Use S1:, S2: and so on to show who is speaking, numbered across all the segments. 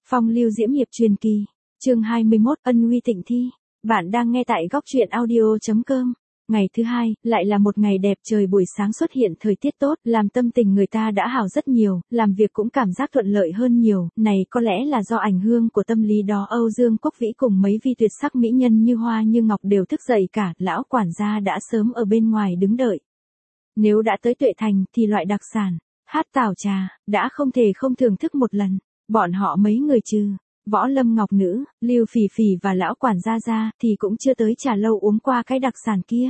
S1: Phong lưu diễm hiệp truyền kỳ, chương 21, ân uy tịnh thi. Bạn đang nghe tại góc truyện audio.com. Ngày thứ hai, lại là một ngày đẹp, trời buổi sáng xuất hiện thời tiết tốt, làm tâm tình người ta đã hào rất nhiều, làm việc cũng cảm giác thuận lợi hơn nhiều, này có lẽ là do ảnh hưởng của tâm lý đó. Âu Dương Quốc Vĩ cùng mấy vi tuyệt sắc mỹ nhân như hoa như ngọc đều thức dậy cả, lão quản gia đã sớm ở bên ngoài đứng đợi. Nếu đã tới Tuệ Thành thì loại đặc sản, hát tảo trà, đã không thể không thưởng thức một lần. Bọn họ mấy người trừ Võ Lâm Ngọc Nữ, Lưu Phỉ Phỉ và lão quản gia ra thì cũng chưa tới trà lâu uống qua cái đặc sản kia.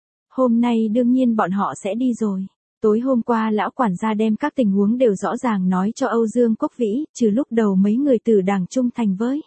S1: Hôm nay đương nhiên bọn họ sẽ đi rồi. Tối hôm qua lão quản gia đem các tình huống đều rõ ràng nói cho Âu Dương Quốc Vĩ, trừ lúc đầu mấy người từ Đảng Trung Thành với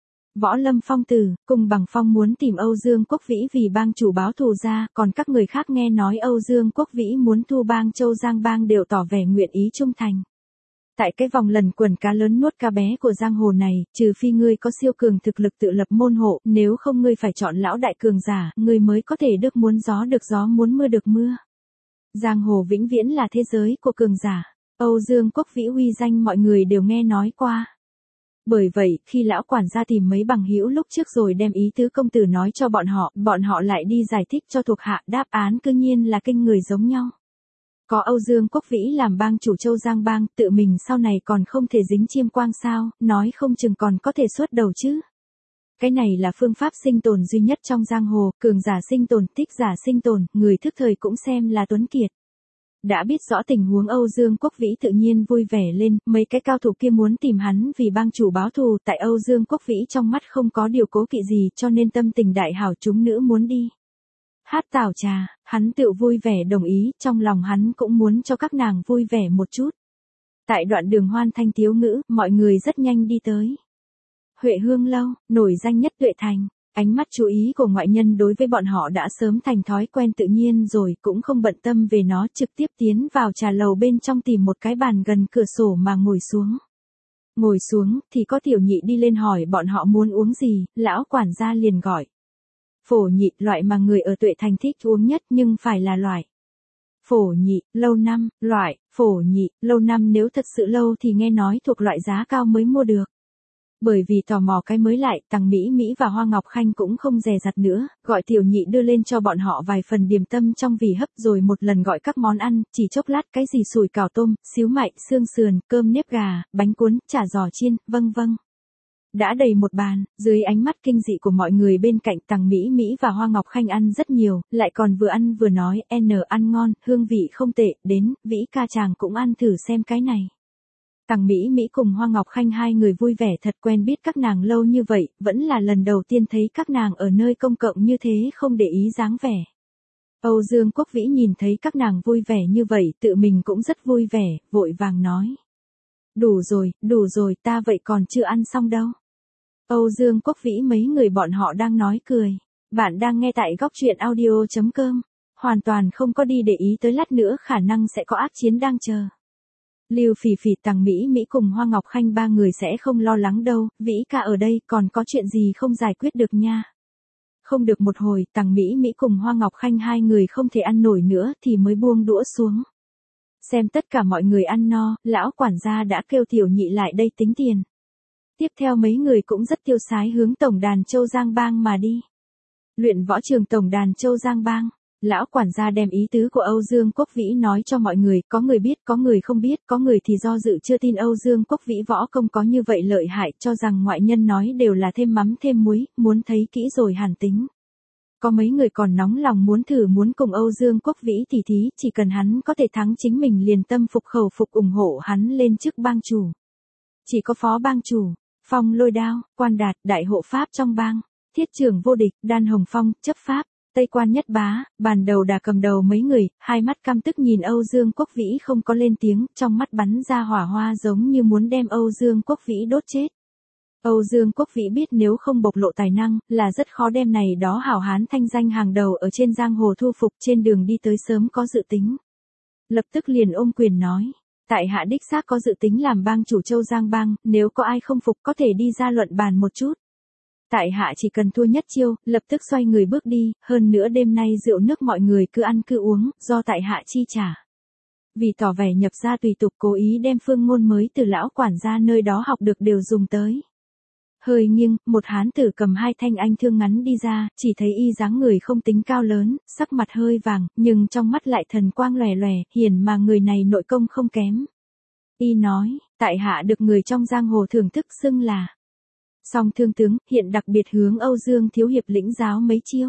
S1: Võ Lâm Phong Tử, cùng Bằng Phong muốn tìm Âu Dương Quốc Vĩ vì bang chủ báo thù ra, còn các người khác nghe nói Âu Dương Quốc Vĩ muốn thu bang Châu Giang bang đều tỏ vẻ nguyện ý trung thành. Tại cái vòng lần quần cá lớn nuốt cá bé của giang hồ này, trừ phi ngươi có siêu cường thực lực tự lập môn hộ, nếu không ngươi phải chọn lão đại cường giả, ngươi mới có thể được muốn gió, muốn mưa được mưa. Giang hồ vĩnh viễn là thế giới của cường giả. Âu Dương Quốc Vĩ uy danh mọi người đều nghe nói qua. Bởi vậy, khi lão quản gia tìm mấy bằng hữu lúc trước rồi đem ý tứ công tử nói cho bọn họ lại đi giải thích cho thuộc hạ, đáp án cư nhiên là kinh người giống nhau. Có Âu Dương Quốc Vĩ làm bang chủ Châu Giang bang, tự mình sau này còn không thể dính chiêm quang sao, nói không chừng còn có thể xuất đầu chứ. Cái này là phương pháp sinh tồn duy nhất trong giang hồ, cường giả sinh tồn, thích giả sinh tồn, người thức thời cũng xem là tuấn kiệt. Đã biết rõ tình huống, Âu Dương Quốc Vĩ tự nhiên vui vẻ lên, mấy cái cao thủ kia muốn tìm hắn vì bang chủ báo thù, tại Âu Dương Quốc Vĩ trong mắt không có điều cố kỵ gì, cho nên tâm tình đại hảo, chúng nữ muốn đi hát tảo trà, hắn tự vui vẻ đồng ý, trong lòng hắn cũng muốn cho các nàng vui vẻ một chút. Tại đoạn đường hoan thanh tiếu ngữ, mọi người rất nhanh đi tới Huệ Hương lâu, nổi danh nhất Tuệ Thành. Ánh mắt chú ý của ngoại nhân đối với bọn họ đã sớm thành thói quen tự nhiên rồi, cũng không bận tâm về nó, trực tiếp tiến vào trà lầu bên trong tìm một cái bàn gần cửa sổ mà ngồi xuống. Ngồi xuống, thì có tiểu nhị đi lên hỏi bọn họ muốn uống gì, lão quản gia liền gọi. Phổ nhị, loại mà người ở Tuệ Thành thích uống nhất, nhưng phải là loại phổ nhị, lâu năm, loại phổ nhị, lâu năm nếu thật sự lâu thì nghe nói thuộc loại giá cao mới mua được. Bởi vì tò mò cái mới lại, Tằng Mỹ Mỹ và Hoa Ngọc Khanh cũng không dè dặt nữa, gọi tiểu nhị đưa lên cho bọn họ vài phần điểm tâm trong vỉ hấp, rồi một lần gọi các món ăn, chỉ chốc lát cái gì sủi cảo tôm, xíu mại, xương sườn, cơm nếp gà, bánh cuốn, chả giò chiên, vâng. Đã đầy một bàn, dưới ánh mắt kinh dị của mọi người bên cạnh, Tằng Mỹ Mỹ và Hoa Ngọc Khanh ăn rất nhiều, lại còn vừa ăn vừa nói, ăn ngon, hương vị không tệ, đến, Vĩ ca chàng cũng ăn thử xem cái này. Tằng Mỹ Mỹ cùng Hoa Ngọc Khanh hai người vui vẻ thật, quen biết các nàng lâu như vậy, vẫn là lần đầu tiên thấy các nàng ở nơi công cộng như thế không để ý dáng vẻ. Âu Dương Quốc Vĩ nhìn thấy các nàng vui vẻ như vậy, tự mình cũng rất vui vẻ, vội vàng nói. Đủ rồi, ta vậy còn chưa ăn xong đâu. Âu Dương Quốc Vĩ mấy người bọn họ đang nói cười. Bạn đang nghe tại góc truyện audio.com. Hoàn toàn không có đi để ý tới lát nữa khả năng sẽ có ác chiến đang chờ. Lưu Phỉ Phỉ, Tằng Mỹ Mỹ cùng Hoa Ngọc Khanh ba người sẽ không lo lắng đâu, Vĩ ca ở đây còn có chuyện gì không giải quyết được nha. Không được một hồi, Tằng Mỹ Mỹ cùng Hoa Ngọc Khanh hai người không thể ăn nổi nữa thì mới buông đũa xuống. Xem tất cả mọi người ăn no, lão quản gia đã kêu tiểu nhị lại đây tính tiền. Tiếp theo mấy người cũng rất tiêu sái hướng tổng đàn Châu Giang bang mà đi. Luyện võ trường tổng đàn Châu Giang bang. Lão quản gia đem ý tứ của Âu Dương Quốc Vĩ nói cho mọi người, có người biết, có người không biết, có người thì do dự chưa tin Âu Dương Quốc Vĩ võ công có như vậy lợi hại, cho rằng ngoại nhân nói đều là thêm mắm thêm muối, muốn thấy kỹ rồi hàn tính. Có mấy người còn nóng lòng muốn thử, muốn cùng Âu Dương Quốc Vĩ tỉ thí, chỉ cần hắn có thể thắng chính mình liền tâm phục khẩu phục ủng hộ hắn lên chức bang chủ. Chỉ có phó bang chủ, Phong Lôi Đao, Quan Đạt, đại hộ pháp trong bang, Thiết Trưởng Vô Địch, Đan Hồng Phong, chấp pháp, Tây Quan Nhất Bá, Bàn Đầu Đà cầm đầu mấy người, hai mắt căm tức nhìn Âu Dương Quốc Vĩ không có lên tiếng, trong mắt bắn ra hỏa hoa giống như muốn đem Âu Dương Quốc Vĩ đốt chết. Âu Dương Quốc Vĩ biết nếu không bộc lộ tài năng, là rất khó đem này đó hảo hán thanh danh hàng đầu ở trên giang hồ thu phục, trên đường đi tới sớm có dự tính. Lập tức liền ôm quyền nói. Tại hạ đích xác có dự tính làm bang chủ Châu Giang bang, nếu có ai không phục có thể đi ra luận bàn một chút. Tại hạ chỉ cần thua nhất chiêu, lập tức xoay người bước đi, hơn nữa đêm nay rượu nước mọi người cứ ăn cứ uống, do tại hạ chi trả. Vì tỏ vẻ nhập gia tùy tục cố ý đem phương ngôn mới từ lão quản gia nơi đó học được đều dùng tới. Hơi nghiêng, một hán tử cầm hai thanh anh thương ngắn đi ra, chỉ thấy y dáng người không tính cao lớn, sắc mặt hơi vàng, nhưng trong mắt lại thần quang lòe lòe, hiển mà người này nội công không kém. Y nói, tại hạ được người trong giang hồ thưởng thức xưng là Song Thương tướng, hiện đặc biệt hướng Âu Dương thiếu hiệp lĩnh giáo mấy chiêu.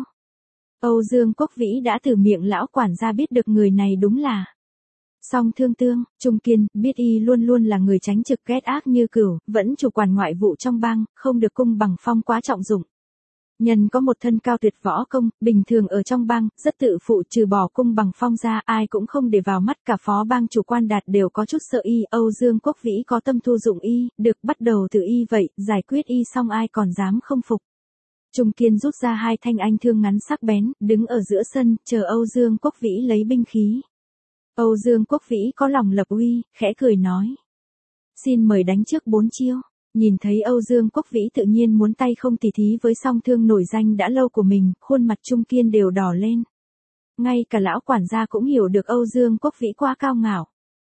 S1: Âu Dương Quốc Vĩ đã từ miệng lão quản gia biết được người này đúng là Song Thương Tương. Trung Kiên biết y luôn luôn là người tránh trực ghét ác như cửu, vẫn chủ quản ngoại vụ trong bang, không được Cung Bằng Phong quá trọng dụng. Nhân có một thân cao tuyệt võ công, bình thường ở trong bang, rất tự phụ, trừ bỏ Cung Bằng Phong ra, ai cũng không để vào mắt, cả phó bang chủ Quan Đạt đều có chút sợ y. Âu Dương Quốc Vĩ có tâm thu dụng y, được bắt đầu từ y vậy, giải quyết y xong ai còn dám không phục. Trung Kiên rút ra hai thanh anh thương ngắn sắc bén, đứng ở giữa sân, chờ Âu Dương Quốc Vĩ lấy binh khí. Âu Dương Quốc Vĩ có lòng lập uy, khẽ cười nói. Xin mời đánh trước 4 chiêu. Nhìn thấy Âu Dương Quốc Vĩ tự nhiên muốn tay không tỉ thí với Song Thương nổi danh đã lâu của mình, khuôn mặt Trung Kiên đều đỏ lên. Ngay cả lão quản gia cũng hiểu được Âu Dương Quốc Vĩ quá cao ngạo.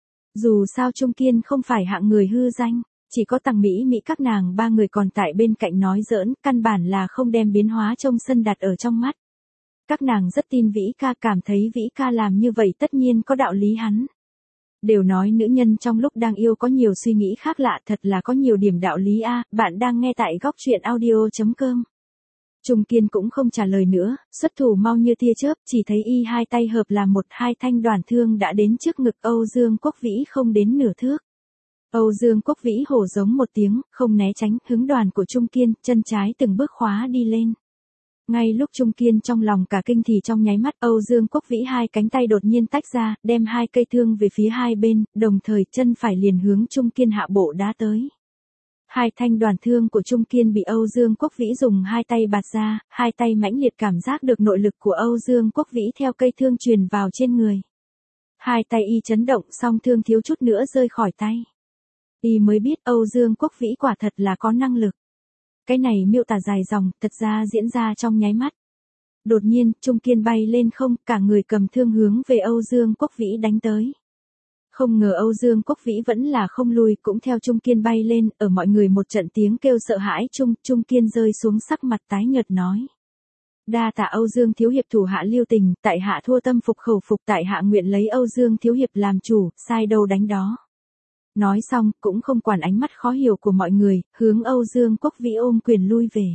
S1: Dù sao Trung Kiên không phải hạng người hư danh, chỉ có Tằng Mỹ Mỹ các nàng ba người còn tại bên cạnh nói giỡn, căn bản là không đem biến hóa trong sân đặt ở trong mắt. Các nàng rất tin Vĩ ca, cảm thấy Vĩ ca làm như vậy tất nhiên có đạo lý hắn. Đều nói nữ nhân trong lúc đang yêu có nhiều suy nghĩ khác lạ, thật là có nhiều điểm đạo lý a. Bạn đang nghe tại góc truyện audio.com. Trung Kiên cũng không trả lời nữa, xuất thủ mau như tia chớp, chỉ thấy y hai tay hợp làm một, hai thanh đoàn thương đã đến trước ngực Âu Dương Quốc Vĩ không đến nửa thước. Âu Dương Quốc Vĩ hổ giống một tiếng, không né tránh, hứng đoàn của Trung Kiên, chân trái từng bước khóa đi lên. Ngay lúc Trung Kiên trong lòng cả kinh thì trong nháy mắt Âu Dương Quốc Vĩ hai cánh tay đột nhiên tách ra, đem hai cây thương về phía hai bên, đồng thời chân phải liền hướng Trung Kiên hạ bộ đá tới. Hai thanh đoàn thương của Trung Kiên bị Âu Dương Quốc Vĩ dùng hai tay bạt ra, hai tay mãnh liệt cảm giác được nội lực của Âu Dương Quốc Vĩ theo cây thương truyền vào trên người. Hai tay y chấn động, song thương thiếu chút nữa rơi khỏi tay. Y mới biết Âu Dương Quốc Vĩ quả thật là có năng lực. Cái này miêu tả dài dòng, thật ra diễn ra trong nháy mắt. Đột nhiên, Trung Kiên bay lên không, cả người cầm thương hướng về Âu Dương Quốc Vĩ đánh tới. Không ngờ Âu Dương Quốc Vĩ vẫn là không lui, cũng theo Trung Kiên bay lên, ở mọi người một trận tiếng kêu sợ hãi Trung Kiên rơi xuống sắc mặt tái nhợt nói. Đa tạ Âu Dương thiếu hiệp thủ hạ lưu tình, tại hạ thua tâm phục khẩu phục, tại hạ nguyện lấy Âu Dương thiếu hiệp làm chủ, sai đâu đánh đó. Nói xong, cũng không quản ánh mắt khó hiểu của mọi người, hướng Âu Dương Quốc Vĩ ôm quyền lui về.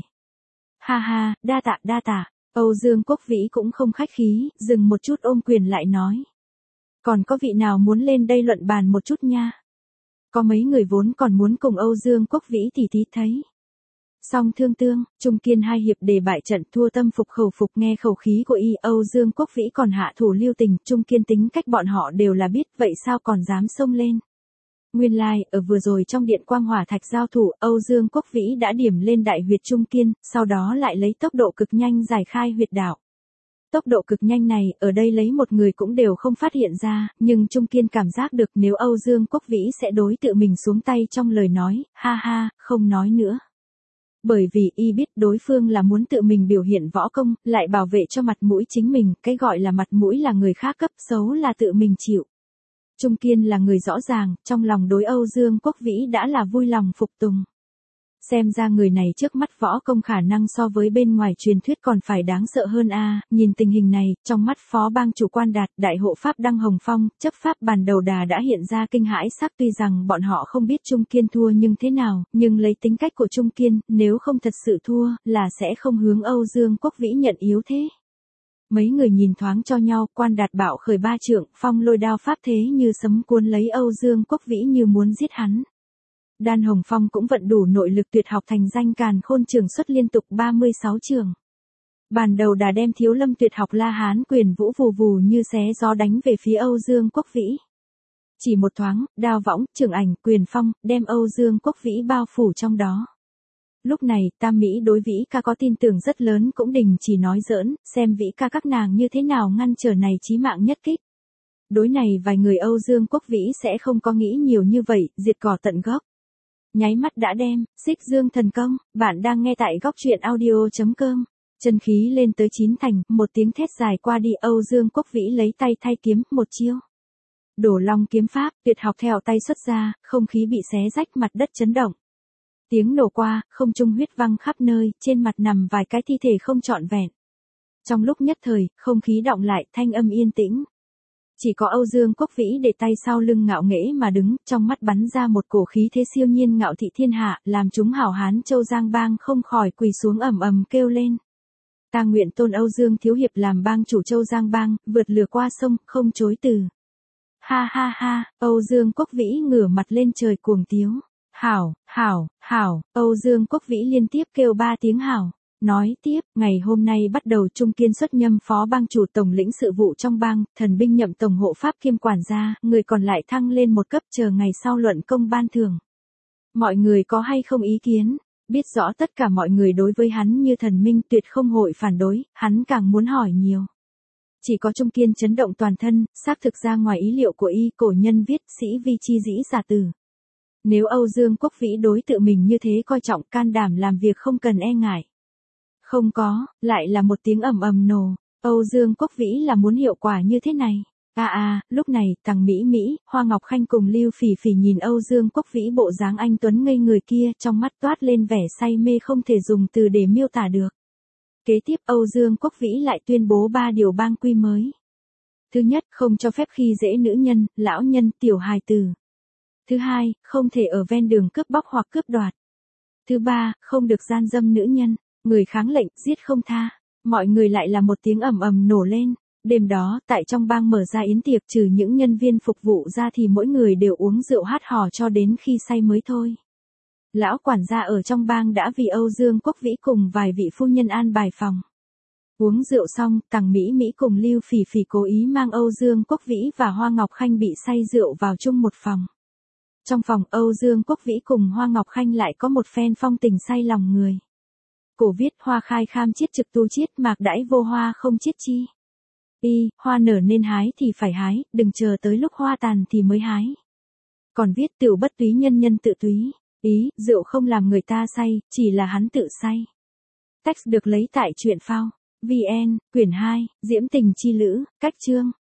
S1: Ha ha, đa tạ, Âu Dương Quốc Vĩ cũng không khách khí, dừng một chút ôm quyền lại nói. Còn có vị nào muốn lên đây luận bàn một chút nha? Có mấy người vốn còn muốn cùng Âu Dương Quốc Vĩ tỉ thí thấy. Song Thương Tương, Trung Kiên hai hiệp đề bại trận, thua tâm phục khẩu phục, nghe khẩu khí của y. Âu Dương Quốc Vĩ còn hạ thủ lưu tình, Trung Kiên tính cách bọn họ đều là biết, vậy sao còn dám xông lên. Nguyên lai, ở vừa rồi trong điện quang hỏa thạch giao thủ, Âu Dương Quốc Vĩ đã điểm lên đại huyệt Trung Kiên, sau đó lại lấy tốc độ cực nhanh giải khai huyệt đạo. Tốc độ cực nhanh này, ở đây lấy một người cũng đều không phát hiện ra, nhưng Trung Kiên cảm giác được nếu Âu Dương Quốc Vĩ sẽ đối tự mình xuống tay trong lời nói, ha ha, không nói nữa. Bởi vì y biết đối phương là muốn tự mình biểu hiện võ công, lại bảo vệ cho mặt mũi chính mình, cái gọi là mặt mũi là người khác cấp, xấu là tự mình chịu. Trung Kiên là người rõ ràng, trong lòng đối Âu Dương Quốc Vĩ đã là vui lòng phục tùng. Xem ra người này trước mắt võ công khả năng so với bên ngoài truyền thuyết còn phải đáng sợ hơn a. Nhìn tình hình này, trong mắt phó bang chủ Quan Đạt, đại hộ pháp Đăng Hồng Phong, chấp pháp Bàn Đầu Đà đã hiện ra kinh hãi sắc, tuy rằng bọn họ không biết Trung Kiên thua nhưng thế nào, nhưng lấy tính cách của Trung Kiên, nếu không thật sự thua, là sẽ không hướng Âu Dương Quốc Vĩ nhận yếu thế. Mấy người nhìn thoáng cho nhau, Quan Đạt bạo khởi ba trượng, phong lôi đao pháp thế như sấm cuốn lấy Âu Dương Quốc Vĩ như muốn giết hắn. Đan Hồng Phong cũng vận đủ nội lực tuyệt học thành danh càn khôn trường xuất liên tục 36 trường. Bàn Đầu Đà đem Thiếu Lâm tuyệt học La Hán quyền vũ vù vù như xé gió đánh về phía Âu Dương Quốc Vĩ. Chỉ một thoáng, đao võng, trường ảnh, quyền phong, đem Âu Dương Quốc Vĩ bao phủ trong đó. Lúc này, Tam Mỹ đối Vĩ ca có tin tưởng rất lớn, cũng đình chỉ nói giỡn, xem Vĩ ca các nàng như thế nào ngăn trở này chí mạng nhất kích. Đối này vài người Âu Dương Quốc Vĩ sẽ không có nghĩ nhiều như vậy, diệt cỏ tận gốc. Nháy mắt đã đem, Xích Dương thần công, bạn đang nghe tại góc truyện audio.com. Chân khí lên tới 9 thành, một tiếng thét dài qua đi, Âu Dương Quốc Vĩ lấy tay thay kiếm, một chiêu. Đổ long kiếm pháp, tuyệt học theo tay xuất ra, không khí bị xé rách, mặt đất chấn động. Tiếng nổ qua, không trung huyết văng khắp nơi, trên mặt nằm vài cái thi thể không trọn vẹn. Trong lúc nhất thời, không khí đọng lại, thanh âm yên tĩnh. Chỉ có Âu Dương Quốc Vĩ để tay sau lưng ngạo nghễ mà đứng, trong mắt bắn ra một cổ khí thế siêu nhiên ngạo thị thiên hạ, làm chúng hảo hán Châu Giang Bang không khỏi quỳ xuống ầm ầm kêu lên. Ta nguyện tôn Âu Dương thiếu hiệp làm bang chủ Châu Giang Bang, vượt lửa qua sông, không chối từ. Ha ha ha, Âu Dương Quốc Vĩ ngửa mặt lên trời cuồng tiếu. Hảo, hảo, hảo, Âu Dương Quốc Vĩ liên tiếp kêu 3 tiếng hảo. Nói tiếp, ngày hôm nay bắt đầu Trung Kiên xuất nhâm phó bang chủ tổng lĩnh sự vụ trong bang, Thần Binh nhậm tổng hộ pháp kiêm quản gia, người còn lại thăng lên một cấp chờ ngày sau luận công ban thưởng. Mọi người có hay không ý kiến? Biết rõ tất cả mọi người đối với hắn như thần minh tuyệt không hội phản đối, hắn càng muốn hỏi nhiều. Chỉ có Trung Kiên chấn động toàn thân, xác thực ra ngoài ý liệu của y, cổ nhân viết sĩ vi chi dĩ giả từ. Nếu Âu Dương Quốc Vĩ đối tự mình như thế coi trọng, can đảm làm việc không cần e ngại. Không có, lại là một tiếng ầm ầm nổ. Âu Dương Quốc Vĩ là muốn hiệu quả như thế này. Lúc này, Tằng Mỹ Mỹ, Hoa Ngọc Khanh cùng Lưu Phỉ Phỉ nhìn Âu Dương Quốc Vĩ bộ dáng anh tuấn ngây người kia, trong mắt toát lên vẻ say mê không thể dùng từ để miêu tả được. Kế tiếp Âu Dương Quốc Vĩ lại tuyên bố 3 điều bang quy mới. Thứ nhất, không cho phép khi dễ nữ nhân, lão nhân, tiểu hài tử. Thứ hai, không thể ở ven đường cướp bóc hoặc cướp đoạt. Thứ ba, không được gian dâm nữ nhân, người kháng lệnh, giết không tha. Mọi người lại là một tiếng ầm ầm nổ lên. Đêm đó, tại trong bang mở ra yến tiệc, trừ những nhân viên phục vụ ra thì mỗi người đều uống rượu hát hò cho đến khi say mới thôi. Lão quản gia ở trong bang đã vì Âu Dương Quốc Vĩ cùng vài vị phu nhân an bài phòng. Uống rượu xong, Tằng Mỹ Mỹ cùng Lưu Phỉ Phỉ cố ý mang Âu Dương Quốc Vĩ và Hoa Ngọc Khanh bị say rượu vào chung một phòng. Trong phòng Âu Dương Quốc Vĩ cùng Hoa Ngọc Khanh lại có một phen phong tình say lòng người. Cổ viết hoa khai kham chiết trực tu chiết mạc đãi vô hoa không chiết chi. Hoa nở nên hái thì phải hái, đừng chờ tới lúc hoa tàn thì mới hái. Còn viết tửu bất túy nhân nhân tự túy. Rượu không làm người ta say, chỉ là hắn tự say. Text được lấy tại truyện phao. VN, quyển 2, Diễm tình chi lữ, cách chương.